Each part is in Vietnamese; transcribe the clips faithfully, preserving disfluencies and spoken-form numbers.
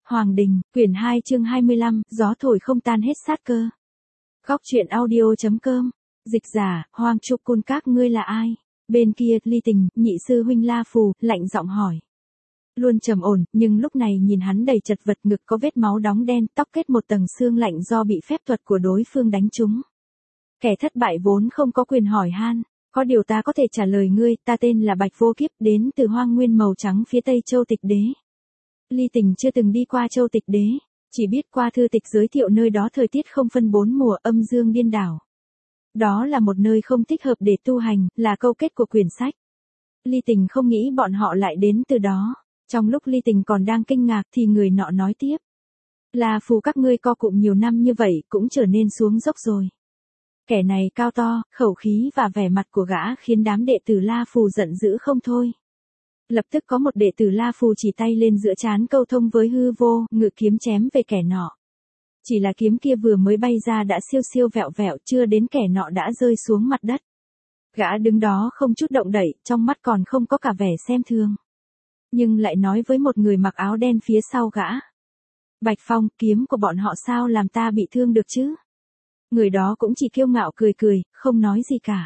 Hoàng Đình, quyển hai chương hai mươi lăm, gió thổi không tan hết sát cơ. Góc truyện audio.com, dịch giả, Hoàng Trục Côn các ngươi là ai? Bên kia, Ly Tình, nhị sư huynh La Phù, lạnh giọng hỏi. Luôn trầm ổn, nhưng lúc này nhìn hắn đầy chật vật, ngực có vết máu đóng đen, tóc kết một tầng xương lạnh do bị phép thuật của đối phương đánh trúng. Kẻ thất bại vốn không có quyền hỏi han, có điều ta có thể trả lời ngươi, ta tên là Bạch Vô Kiếp, đến từ hoang nguyên màu trắng phía tây Châu Tịch Đế. Ly Tình chưa từng đi qua Châu Tịch Đế, chỉ biết qua thư tịch giới thiệu nơi đó thời tiết không phân bốn mùa, âm dương điên đảo. Đó là một nơi không thích hợp để tu hành, là câu kết của quyển sách. Ly Tình không nghĩ bọn họ lại đến từ đó. Trong lúc Ly Tình còn đang kinh ngạc thì người nọ nói tiếp. La Phù các ngươi co cụm nhiều năm như vậy cũng trở nên xuống dốc rồi. Kẻ này cao to, khẩu khí và vẻ mặt của gã khiến đám đệ tử La Phù giận dữ không thôi. Lập tức có một đệ tử La Phù chỉ tay lên giữa trán câu thông với hư vô, ngự kiếm chém về kẻ nọ. Chỉ là kiếm kia vừa mới bay ra đã siêu siêu vẹo vẹo, chưa đến kẻ nọ đã rơi xuống mặt đất. Gã đứng đó không chút động đậy, trong mắt còn không có cả vẻ xem thường. Nhưng lại nói với một người mặc áo đen phía sau gã. Bạch Phong, kiếm của bọn họ sao làm ta bị thương được chứ? Người đó cũng chỉ kiêu ngạo cười cười, không nói gì cả.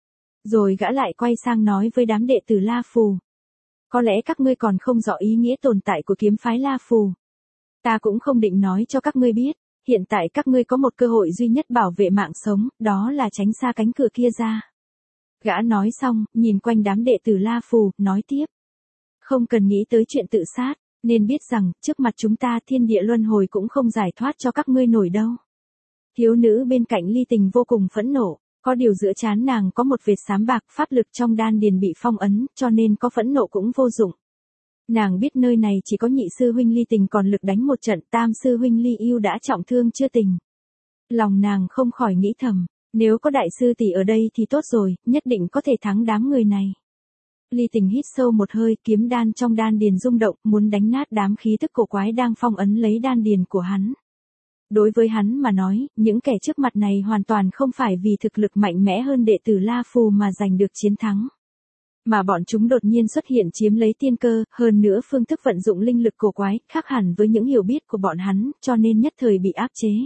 Rồi gã lại quay sang nói với đám đệ tử La Phù. Có lẽ các ngươi còn không rõ ý nghĩa tồn tại của kiếm phái La Phù. Ta cũng không định nói cho các ngươi biết, hiện tại các ngươi có một cơ hội duy nhất bảo vệ mạng sống, đó là tránh xa cánh cửa kia ra. Gã nói xong, nhìn quanh đám đệ tử La Phù, nói tiếp. Không cần nghĩ tới chuyện tự sát, nên biết rằng, trước mặt chúng ta thiên địa luân hồi cũng không giải thoát cho các ngươi nổi đâu. Thiếu nữ bên cạnh Ly Tình vô cùng phẫn nộ, có điều giữa trán nàng có một vệt xám bạc, pháp lực trong đan điền bị phong ấn, cho nên có phẫn nộ cũng vô dụng. Nàng biết nơi này chỉ có nhị sư huynh Ly Tình còn lực đánh một trận, tam sư huynh Ly Yêu đã trọng thương chưa tỉnh. Lòng nàng không khỏi nghĩ thầm, nếu có đại sư tỷ ở đây thì tốt rồi, nhất định có thể thắng đám người này. Ly Tình hít sâu một hơi, kiếm đan trong đan điền rung động, muốn đánh nát đám khí tức cổ quái đang phong ấn lấy đan điền của hắn. Đối với hắn mà nói, những kẻ trước mặt này hoàn toàn không phải vì thực lực mạnh mẽ hơn đệ tử La Phù mà giành được chiến thắng. Mà bọn chúng đột nhiên xuất hiện chiếm lấy tiên cơ, hơn nữa phương thức vận dụng linh lực cổ quái, khác hẳn với những hiểu biết của bọn hắn, cho nên nhất thời bị áp chế.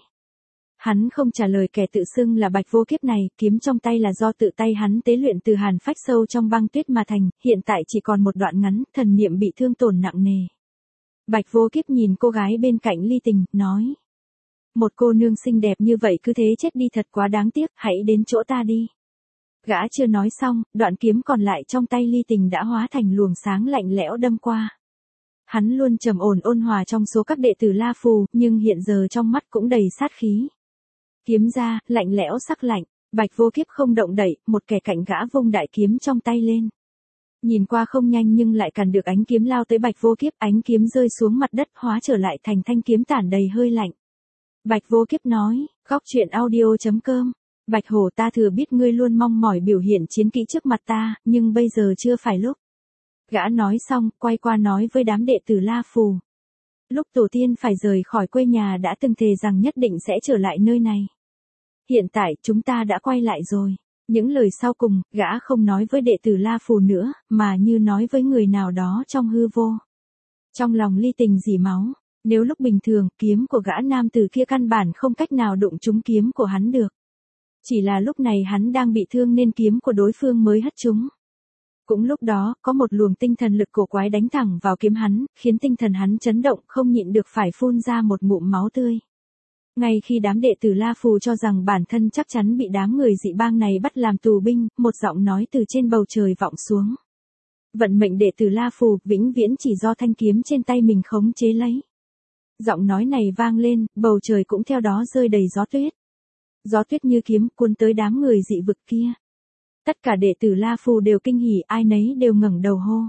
Hắn không trả lời kẻ tự xưng là Bạch Vô Kiếp này, kiếm trong tay là do tự tay hắn tế luyện từ hàn phách sâu trong băng tuyết mà thành, hiện tại chỉ còn một đoạn ngắn, thần niệm bị thương tổn nặng nề. Bạch Vô Kiếp nhìn cô gái bên cạnh Ly Tình, nói. Một cô nương xinh đẹp như vậy cứ thế chết đi thật quá đáng tiếc, hãy đến chỗ ta đi. Gã chưa nói xong, đoạn kiếm còn lại trong tay Ly Tình đã hóa thành luồng sáng lạnh lẽo đâm qua. Hắn luôn trầm ổn ôn hòa trong số các đệ tử La Phù, nhưng hiện giờ trong mắt cũng đầy sát khí. Kiếm ra, lạnh lẽo sắc lạnh, Bạch Vô Kiếp không động đậy, một kẻ cạnh gã vung đại kiếm trong tay lên. Nhìn qua không nhanh nhưng lại cản được ánh kiếm lao tới Bạch Vô Kiếp, ánh kiếm rơi xuống mặt đất hóa trở lại thành thanh kiếm tản đầy hơi lạnh. Bạch Vô Kiếp nói, góc truyện audio.com, Bạch Hổ ta thừa biết ngươi luôn mong mỏi biểu hiện chiến kỹ trước mặt ta, nhưng bây giờ chưa phải lúc. Gã nói xong, quay qua nói với đám đệ tử La Phù. Lúc tổ tiên phải rời khỏi quê nhà đã từng thề rằng nhất định sẽ trở lại nơi này. Hiện tại chúng ta đã quay lại rồi. Những lời sau cùng, gã không nói với đệ tử La Phù nữa, mà như nói với người nào đó trong hư vô. Trong lòng Ly Tình rỉ máu. Nếu lúc bình thường, kiếm của gã nam tử kia căn bản không cách nào đụng trúng kiếm của hắn được. Chỉ là lúc này hắn đang bị thương nên kiếm của đối phương mới hất trúng. Cũng lúc đó, có một luồng tinh thần lực cổ quái đánh thẳng vào kiếm hắn, khiến tinh thần hắn chấn động, không nhịn được phải phun ra một ngụm máu tươi. Ngay khi đám đệ tử La Phù cho rằng bản thân chắc chắn bị đám người dị bang này bắt làm tù binh, một giọng nói từ trên bầu trời vọng xuống. Vận mệnh đệ tử La Phù vĩnh viễn chỉ do thanh kiếm trên tay mình khống chế lấy. Giọng nói này vang lên, bầu trời cũng theo đó rơi đầy gió tuyết. Gió tuyết như kiếm cuốn tới đám người dị vực kia. Tất cả đệ tử La Phù đều kinh hỉ, ai nấy đều ngẩng đầu hô.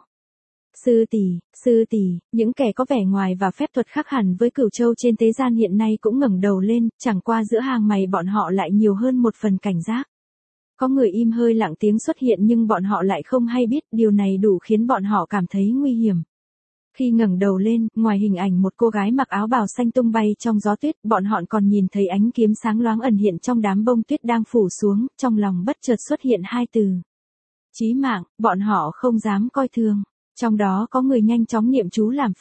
Sư tỷ, sư tỷ, những kẻ có vẻ ngoài và phép thuật khác hẳn với Cửu Châu trên thế gian hiện nay cũng ngẩng đầu lên, chẳng qua giữa hàng mày bọn họ lại nhiều hơn một phần cảnh giác. Có người im hơi lặng tiếng xuất hiện nhưng bọn họ lại không hay biết, điều này đủ khiến bọn họ cảm thấy nguy hiểm. Khi ngẩng đầu lên, ngoài hình ảnh một cô gái mặc áo bào xanh tung bay trong gió tuyết, bọn họ còn nhìn thấy ánh kiếm sáng loáng ẩn hiện trong đám bông tuyết đang phủ xuống, trong lòng bất chợt xuất hiện hai từ. Chí mạng, bọn họ không dám coi thường. Trong đó có người nhanh chóng niệm chú làm phép,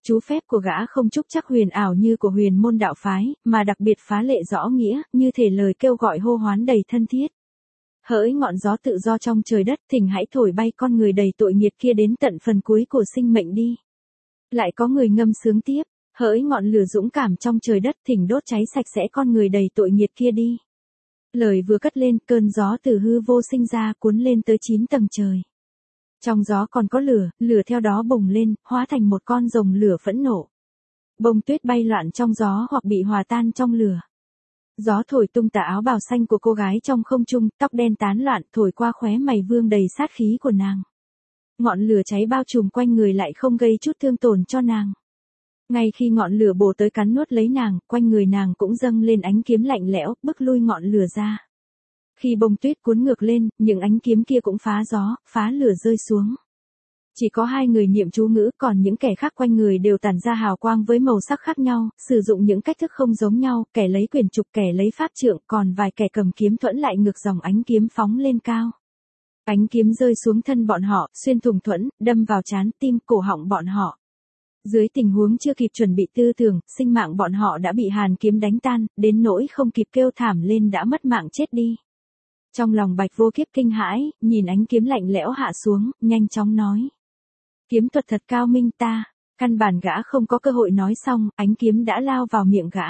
Chú phép của gã không trúc chắc huyền ảo như của huyền môn đạo phái, mà đặc biệt phá lệ rõ nghĩa, như thể lời kêu gọi hô hoán đầy thân thiết. Hỡi ngọn gió tự do trong trời đất, thỉnh hãy thổi bay con người đầy tội nghiệt kia đến tận phần cuối của sinh mệnh đi. Lại có người ngâm sướng tiếp, hỡi ngọn lửa dũng cảm trong trời đất, thỉnh đốt cháy sạch sẽ con người đầy tội nghiệt kia đi. Lời vừa cất lên, cơn gió từ hư vô sinh ra cuốn lên tới chín tầng trời. Trong gió còn có lửa, lửa theo đó bùng lên, hóa thành một con rồng lửa phẫn nộ. Bông tuyết bay loạn trong gió hoặc bị hòa tan trong lửa. Gió thổi tung tà áo bào xanh của cô gái trong không trung, tóc đen tán loạn thổi qua khóe mày vương đầy sát khí của nàng. Ngọn lửa cháy bao trùm quanh người lại không gây chút thương tổn cho nàng. Ngay khi ngọn lửa bổ tới cắn nuốt lấy nàng, quanh người nàng cũng dâng lên ánh kiếm lạnh lẽo, bức lui ngọn lửa ra. Khi bông tuyết cuốn ngược lên, những ánh kiếm kia cũng phá gió, phá lửa rơi xuống. Chỉ có hai người niệm chú ngữ, còn những kẻ khác quanh người đều tản ra hào quang với màu sắc khác nhau, sử dụng những cách thức không giống nhau, kẻ lấy quyền trục, kẻ lấy pháp trượng, còn vài kẻ cầm kiếm thuẫn lại ngược dòng ánh kiếm phóng lên cao. Ánh kiếm rơi xuống thân bọn họ, xuyên thủng thuẫn, đâm vào trán, tim, cổ họng bọn họ. Dưới tình huống chưa kịp chuẩn bị tư tưởng, sinh mạng bọn họ đã bị hàn kiếm đánh tan, đến nỗi không kịp kêu thảm lên đã mất mạng chết đi. Trong lòng Bạch Vô Kiếp kinh hãi, nhìn ánh kiếm lạnh lẽo hạ xuống, nhanh chóng nói. Kiếm thuật thật cao minh ta, căn bản gã không có cơ hội nói xong, ánh kiếm đã lao vào miệng gã.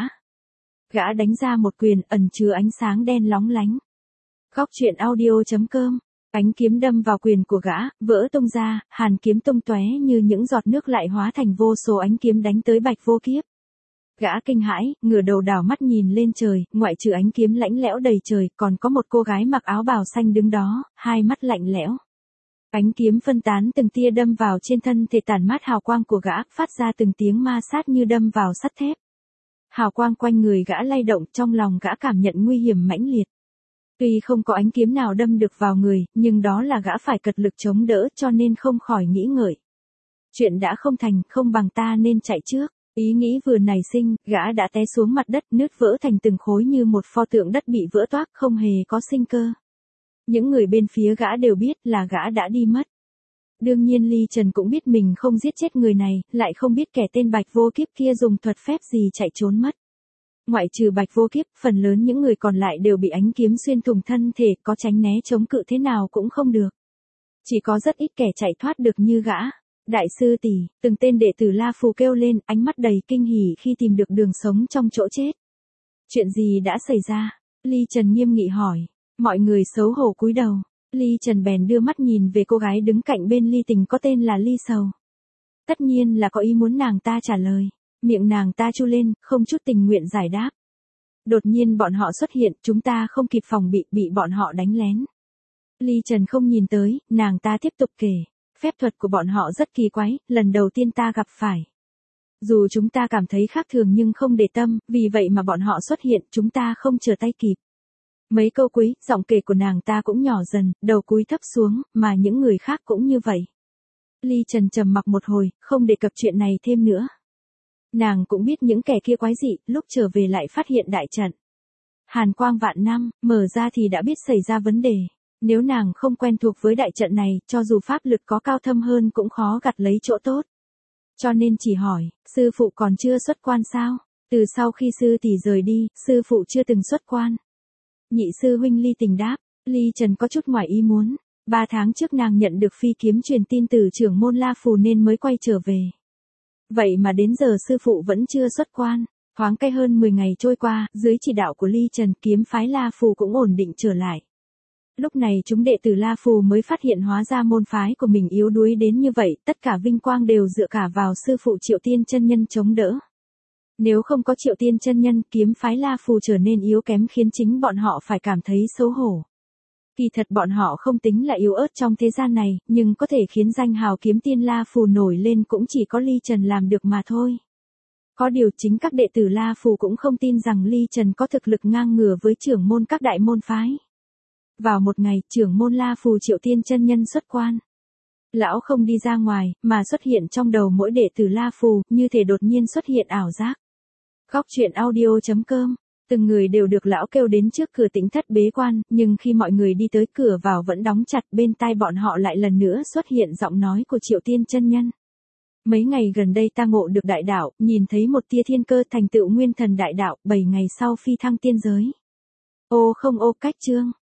Gã đánh ra một quyền ẩn chứa ánh sáng đen lóng lánh. Góc truyện audio chấm com, ánh kiếm đâm vào quyền của gã, vỡ tung ra, hàn kiếm tung tóe như những giọt nước lại hóa thành vô số ánh kiếm đánh tới Bạch Vô Kiếp. Gã kinh hãi, ngửa đầu đảo mắt nhìn lên trời, ngoại trừ ánh kiếm lãnh lẽo đầy trời, còn có một cô gái mặc áo bào xanh đứng đó, hai mắt lạnh lẽo. Ánh kiếm phân tán từng tia đâm vào trên thân thể tản mát hào quang của gã, phát ra từng tiếng ma sát như đâm vào sắt thép. Hào quang quanh người gã lay động, trong lòng gã cảm nhận nguy hiểm mãnh liệt. Tuy không có ánh kiếm nào đâm được vào người, nhưng đó là gã phải cật lực chống đỡ cho nên không khỏi nghĩ ngợi. Chuyện đã không thành, không bằng ta nên chạy trước. Ý nghĩ vừa nảy sinh, gã đã té xuống mặt đất, nứt vỡ thành từng khối như một pho tượng đất bị vỡ toác, không hề có sinh cơ. Những người bên phía gã đều biết là gã đã đi mất. Đương nhiên Ly Trần cũng biết mình không giết chết người này, lại không biết kẻ tên Bạch Vô Kiếp kia dùng thuật phép gì chạy trốn mất. Ngoại trừ Bạch Vô Kiếp, phần lớn những người còn lại đều bị ánh kiếm xuyên thủng thân thể, có tránh né chống cự thế nào cũng không được. Chỉ có rất ít kẻ chạy thoát được như gã. Đại sư tỷ, từng tên đệ tử La Phù kêu lên, ánh mắt đầy kinh hỉ khi tìm được đường sống trong chỗ chết. Chuyện gì đã xảy ra? Ly Trần nghiêm nghị hỏi. Mọi người xấu hổ cúi đầu. Ly Trần bèn đưa mắt nhìn về cô gái đứng cạnh bên Ly Tình có tên là Ly Sầu. Tất nhiên là có ý muốn nàng ta trả lời. Miệng nàng ta chu lên, không chút tình nguyện giải đáp. Đột nhiên bọn họ xuất hiện, chúng ta không kịp phòng bị, bị bọn họ đánh lén. Ly Trần không nhìn tới, nàng ta tiếp tục kể. Phép thuật của bọn họ rất kỳ quái, lần đầu tiên ta gặp phải. Dù chúng ta cảm thấy khác thường nhưng không để tâm, vì vậy mà bọn họ xuất hiện, chúng ta không trở tay kịp. Mấy câu cuối, giọng kể của nàng ta cũng nhỏ dần, đầu cúi thấp xuống, mà những người khác cũng như vậy. Ly Trần trầm mặc một hồi, không đề cập chuyện này thêm nữa. Nàng cũng biết những kẻ kia quái dị, lúc trở về lại phát hiện đại trận. Hàn quang vạn năm, mở ra thì đã biết xảy ra vấn đề. Nếu nàng không quen thuộc với đại trận này, cho dù pháp lực có cao thâm hơn cũng khó gặt lấy chỗ tốt. Cho nên chỉ hỏi, sư phụ còn chưa xuất quan sao? Từ sau khi sư tỷ rời đi, sư phụ chưa từng xuất quan. Nhị sư huynh Ly Tình đáp, Ly Trần có chút ngoài ý muốn. Ba tháng trước nàng nhận được phi kiếm truyền tin từ trưởng môn La Phù nên mới quay trở về. Vậy mà đến giờ sư phụ vẫn chưa xuất quan. Thoáng cái hơn mười ngày trôi qua, dưới chỉ đạo của Ly Trần, kiếm phái La Phù cũng ổn định trở lại. Lúc này chúng đệ tử La Phù mới phát hiện hóa ra môn phái của mình yếu đuối đến như vậy, tất cả vinh quang đều dựa cả vào sư phụ Triệu Tiên chân nhân chống đỡ. Nếu không có Triệu Tiên chân nhân, kiếm phái La Phù trở nên yếu kém khiến chính bọn họ phải cảm thấy xấu hổ. Kỳ thật bọn họ không tính là yếu ớt trong thế gian này, nhưng có thể khiến danh hào kiếm tiên La Phù nổi lên cũng chỉ có Ly Trần làm được mà thôi. Có điều chính các đệ tử La Phù cũng không tin rằng Ly Trần có thực lực ngang ngửa với trưởng môn các đại môn phái. Vào một ngày, trưởng môn La Phù Triệu Tiên chân nhân xuất quan. Lão không đi ra ngoài, mà xuất hiện trong đầu mỗi đệ tử La Phù, như thể đột nhiên xuất hiện ảo giác. Góc truyện audio chấm com, từng người đều được lão kêu đến trước cửa tĩnh thất bế quan, nhưng khi mọi người đi tới cửa vào vẫn đóng chặt, bên tai bọn họ lại lần nữa xuất hiện giọng nói của Triệu Tiên chân nhân. Mấy ngày gần đây ta ngộ được đại đạo, nhìn thấy một tia thiên cơ thành tựu nguyên thần đại đạo, bảy ngày sau phi thăng tiên giới. Ô không ô cách chương.